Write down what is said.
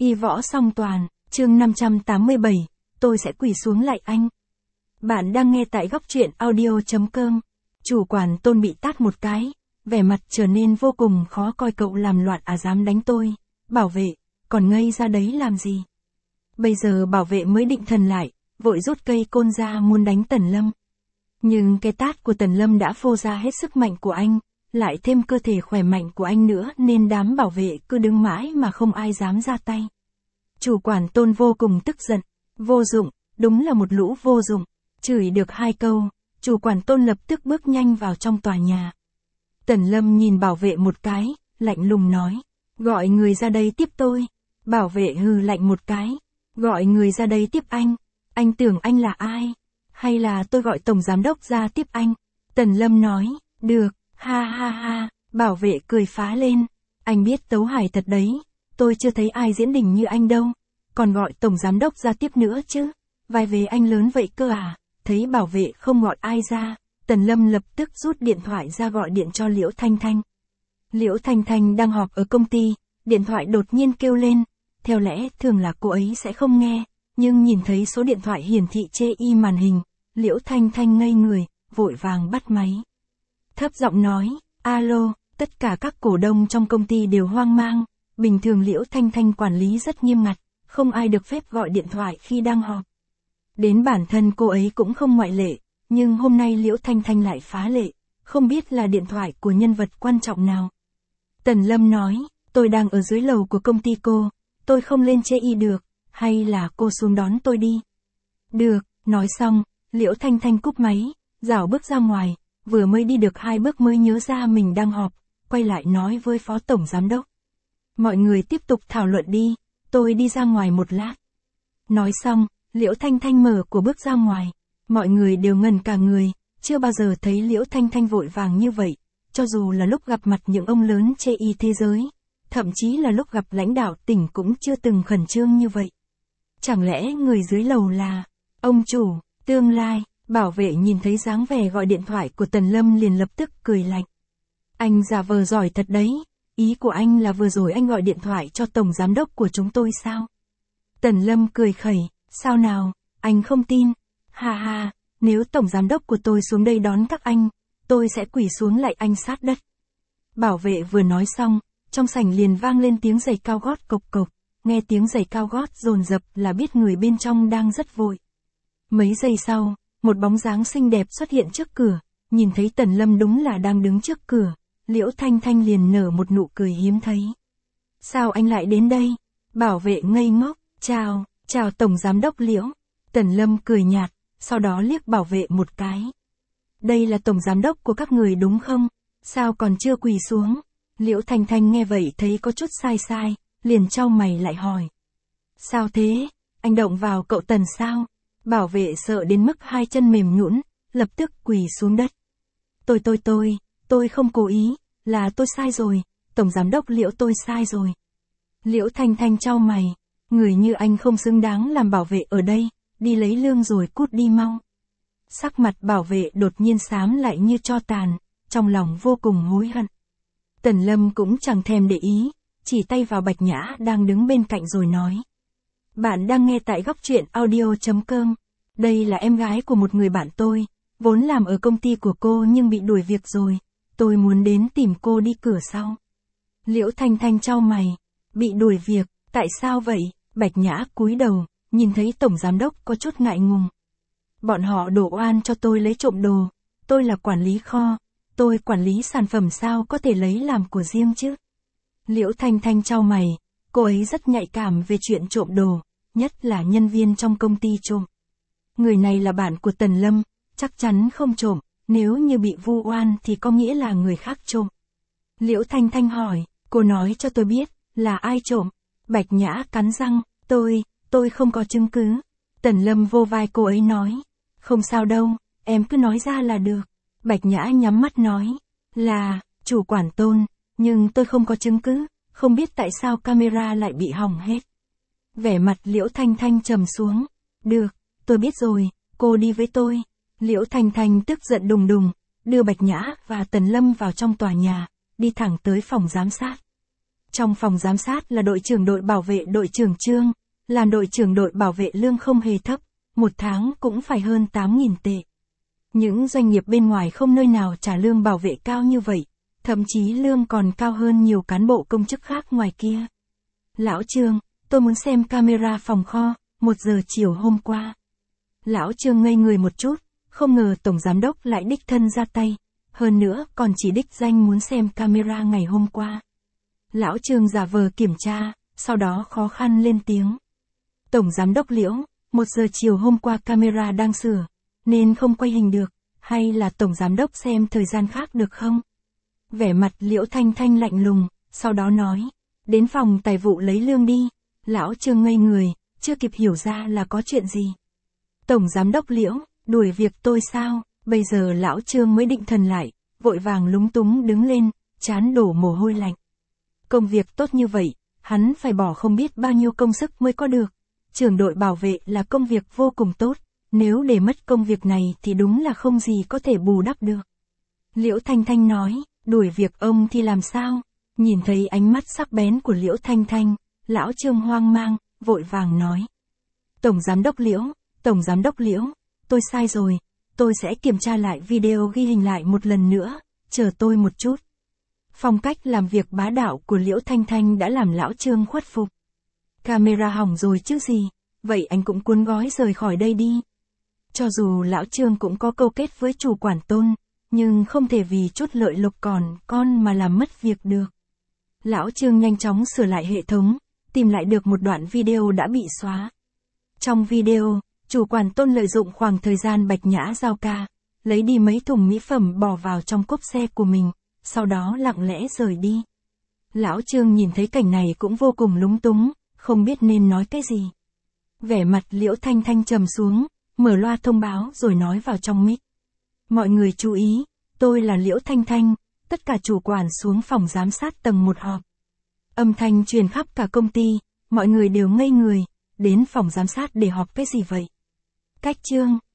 Y Võ Song Toàn, chương 587, tôi sẽ quỳ xuống lạy anh. Bạn đang nghe tại góc truyện audio.com. Chủ quản Tôn bị tát một cái, vẻ mặt trở nên vô cùng khó coi. Cậu làm loạn à, dám đánh tôi? Bảo vệ, còn ngây ra đấy làm gì? Bây giờ bảo vệ mới định thần lại, vội rút cây côn ra muốn đánh Tần Lâm. Nhưng cái tát của Tần Lâm đã phô ra hết sức mạnh của anh, lại thêm cơ thể khỏe mạnh của anh nữa nên đám bảo vệ cứ đứng mãi mà không ai dám ra tay. Chủ quản Tôn vô cùng tức giận, vô dụng, đúng là một lũ vô dụng. Chửi được 2 câu, chủ quản Tôn lập tức bước nhanh vào trong tòa nhà. Tần Lâm nhìn bảo vệ một cái, lạnh lùng nói, gọi người ra đây tiếp tôi. Bảo vệ hừ lạnh một cái, gọi người ra đây tiếp anh tưởng anh là ai? Hay là tôi gọi tổng giám đốc ra tiếp anh? Tần Lâm nói, được, ha ha ha, bảo vệ cười phá lên, anh biết tấu hài thật đấy, tôi chưa thấy ai diễn đỉnh như anh đâu, còn gọi tổng giám đốc ra tiếp nữa chứ, vai vế anh lớn vậy cơ à? Thấy bảo vệ không gọi ai ra, Tần Lâm lập tức rút điện thoại ra gọi điện cho Liễu Thanh Thanh. Liễu Thanh Thanh đang họp ở công ty, điện thoại đột nhiên kêu lên, theo lẽ thường là cô ấy sẽ không nghe, nhưng nhìn thấy số điện thoại hiển thị chê y màn hình, Liễu Thanh Thanh ngây người, vội vàng bắt máy. Thấp giọng nói, alo, tất cả các cổ đông trong công ty đều hoang mang, bình thường Liễu Thanh Thanh quản lý rất nghiêm ngặt, không ai được phép gọi điện thoại khi đang họp. Đến bản thân cô ấy cũng không ngoại lệ, nhưng hôm nay Liễu Thanh Thanh lại phá lệ, không biết là điện thoại của nhân vật quan trọng nào. Tần Lâm nói, tôi đang ở dưới lầu của công ty cô, tôi không lên chê y được, hay là cô xuống đón tôi đi. Được, nói xong, Liễu Thanh Thanh cúp máy, rảo bước ra ngoài, vừa mới đi được 2 bước mới nhớ ra mình đang họp, quay lại nói với phó tổng giám đốc. Mọi người tiếp tục thảo luận đi, tôi đi ra ngoài một lát. Nói xong, Liễu Thanh Thanh mở cửa bước ra ngoài, mọi người đều ngẩn cả người, chưa bao giờ thấy Liễu Thanh Thanh vội vàng như vậy, cho dù là lúc gặp mặt những ông lớn chê y thế giới, thậm chí là lúc gặp lãnh đạo tỉnh cũng chưa từng khẩn trương như vậy. Chẳng lẽ người dưới lầu là ông chủ, tương lai? Bảo vệ nhìn thấy dáng vẻ gọi điện thoại của Tần Lâm liền lập tức cười lạnh. Anh giả vờ giỏi thật đấy, ý của anh là vừa rồi anh gọi điện thoại cho tổng giám đốc của chúng tôi sao? Tần Lâm cười khẩy, sao nào, anh không tin? Ha ha, nếu tổng giám đốc của tôi xuống đây đón các anh, tôi sẽ quỳ xuống lạy anh sát đất. Bảo vệ vừa nói xong, trong sảnh liền vang lên tiếng giày cao gót cộc cộc, nghe tiếng giày cao gót dồn dập là biết người bên trong đang rất vội. Mấy giây sau, một bóng dáng xinh đẹp xuất hiện trước cửa, nhìn thấy Tần Lâm đúng là đang đứng trước cửa, Liễu Thanh Thanh liền nở một nụ cười hiếm thấy. Sao anh lại đến đây? Bảo vệ ngây ngốc, chào tổng giám đốc Liễu. Tần Lâm cười nhạt, sau đó liếc bảo vệ một cái. Đây là tổng giám đốc của các người đúng không? Sao còn chưa quỳ xuống? Liễu Thanh Thanh nghe vậy thấy có chút sai, liền chau mày lại hỏi. Sao thế? Anh động vào cậu Tần sao? Bảo vệ sợ đến mức 2 chân mềm nhũn, lập tức quỳ xuống đất. Tôi không cố ý, là tôi sai rồi, tổng giám đốc Liễu tôi sai rồi. Liễu Thanh Thanh chau mày, người như anh không xứng đáng làm bảo vệ ở đây, đi lấy lương rồi cút đi mau. Sắc mặt bảo vệ đột nhiên xám lại như tro tàn, trong lòng vô cùng hối hận. Tần Lâm cũng chẳng thèm để ý, chỉ tay vào Bạch Nhã đang đứng bên cạnh rồi nói. Bạn đang nghe tại góc truyện audio.com. Đây là em gái của một người bạn tôi, vốn làm ở công ty của cô nhưng bị đuổi việc rồi. Tôi muốn đến tìm cô đi cửa sau. Liễu Thanh Thanh chau mày. Bị đuổi việc, tại sao vậy? Bạch Nhã cúi đầu, nhìn thấy tổng giám đốc có chút ngại ngùng. Bọn họ đổ oan cho tôi lấy trộm đồ. Tôi là quản lý kho. Tôi quản lý sản phẩm sao có thể lấy làm của riêng chứ? Liễu Thanh Thanh chau mày. Cô ấy rất nhạy cảm về chuyện trộm đồ, nhất là nhân viên trong công ty trộm. Người này là bạn của Tần Lâm, chắc chắn không trộm, nếu như bị vu oan thì có nghĩa là người khác trộm. Liễu Thanh Thanh hỏi, cô nói cho tôi biết, là ai trộm? Bạch Nhã cắn răng, tôi không có chứng cứ. Tần Lâm vô vai cô ấy nói, không sao đâu, em cứ nói ra là được. Bạch Nhã nhắm mắt nói, là, chủ quản Tôn, nhưng tôi không có chứng cứ, không biết tại sao camera lại bị hỏng hết. Vẻ mặt Liễu Thanh Thanh trầm xuống, được, tôi biết rồi, cô đi với tôi. Liễu Thanh Thanh tức giận đùng đùng, đưa Bạch Nhã và Tần Lâm vào trong tòa nhà, đi thẳng tới phòng giám sát. Trong phòng giám sát là đội trưởng đội bảo vệ đội trưởng Trương, làm đội trưởng đội bảo vệ lương không hề thấp, một tháng cũng phải hơn 8.000 tệ. Những doanh nghiệp bên ngoài không nơi nào trả lương bảo vệ cao như vậy, thậm chí lương còn cao hơn nhiều cán bộ công chức khác ngoài kia. Lão Trương, tôi muốn xem camera phòng kho, 1 giờ chiều hôm qua. Lão Trương ngây người một chút, không ngờ Tổng Giám đốc lại đích thân ra tay, hơn nữa còn chỉ đích danh muốn xem camera ngày hôm qua. Lão Trương giả vờ kiểm tra, sau đó khó khăn lên tiếng. Tổng Giám đốc Liễu, 1 giờ chiều hôm qua camera đang sửa, nên không quay hình được, hay là Tổng Giám đốc xem thời gian khác được không? Vẻ mặt Liễu Thanh Thanh lạnh lùng, sau đó nói, đến phòng tài vụ lấy lương đi. Lão Trương ngây người, chưa kịp hiểu ra là có chuyện gì. Tổng Giám đốc Liễu, đuổi việc tôi sao? Bây giờ Lão Trương mới định thần lại, vội vàng lúng túng đứng lên, trán đổ mồ hôi lạnh. Công việc tốt như vậy, hắn phải bỏ không biết bao nhiêu công sức mới có được. Trưởng đội bảo vệ là công việc vô cùng tốt, nếu để mất công việc này thì đúng là không gì có thể bù đắp được. Liễu Thanh Thanh nói, đuổi việc ông thì làm sao? Nhìn thấy ánh mắt sắc bén của Liễu Thanh Thanh, Lão Trương hoang mang, vội vàng nói. Tổng Giám đốc Liễu, Tổng Giám đốc Liễu, tôi sai rồi, tôi sẽ kiểm tra lại video ghi hình lại một lần nữa, chờ tôi một chút. Phong cách làm việc bá đạo của Liễu Thanh Thanh đã làm Lão Trương khuất phục. Camera hỏng rồi chứ gì, vậy anh cũng cuốn gói rời khỏi đây đi. Cho dù Lão Trương cũng có câu kết với chủ quản Tôn, nhưng không thể vì chút lợi lộc còn con mà làm mất việc được. Lão Trương nhanh chóng sửa lại hệ thống, tìm lại được một đoạn video đã bị xóa. Trong video, chủ quản Tôn lợi dụng khoảng thời gian Bạch Nhã giao ca, lấy đi mấy thùng mỹ phẩm bỏ vào trong cốp xe của mình, sau đó lặng lẽ rời đi. Lão Trương nhìn thấy cảnh này cũng vô cùng lúng túng, không biết nên nói cái gì. Vẻ mặt Liễu Thanh Thanh trầm xuống, mở loa thông báo rồi nói vào trong mic. Mọi người chú ý, tôi là Liễu Thanh Thanh, tất cả chủ quản xuống phòng giám sát tầng 1 họp. Âm thanh truyền khắp cả công ty, mọi người đều ngây người, đến phòng giám sát để họp cái gì vậy? Cách Trương,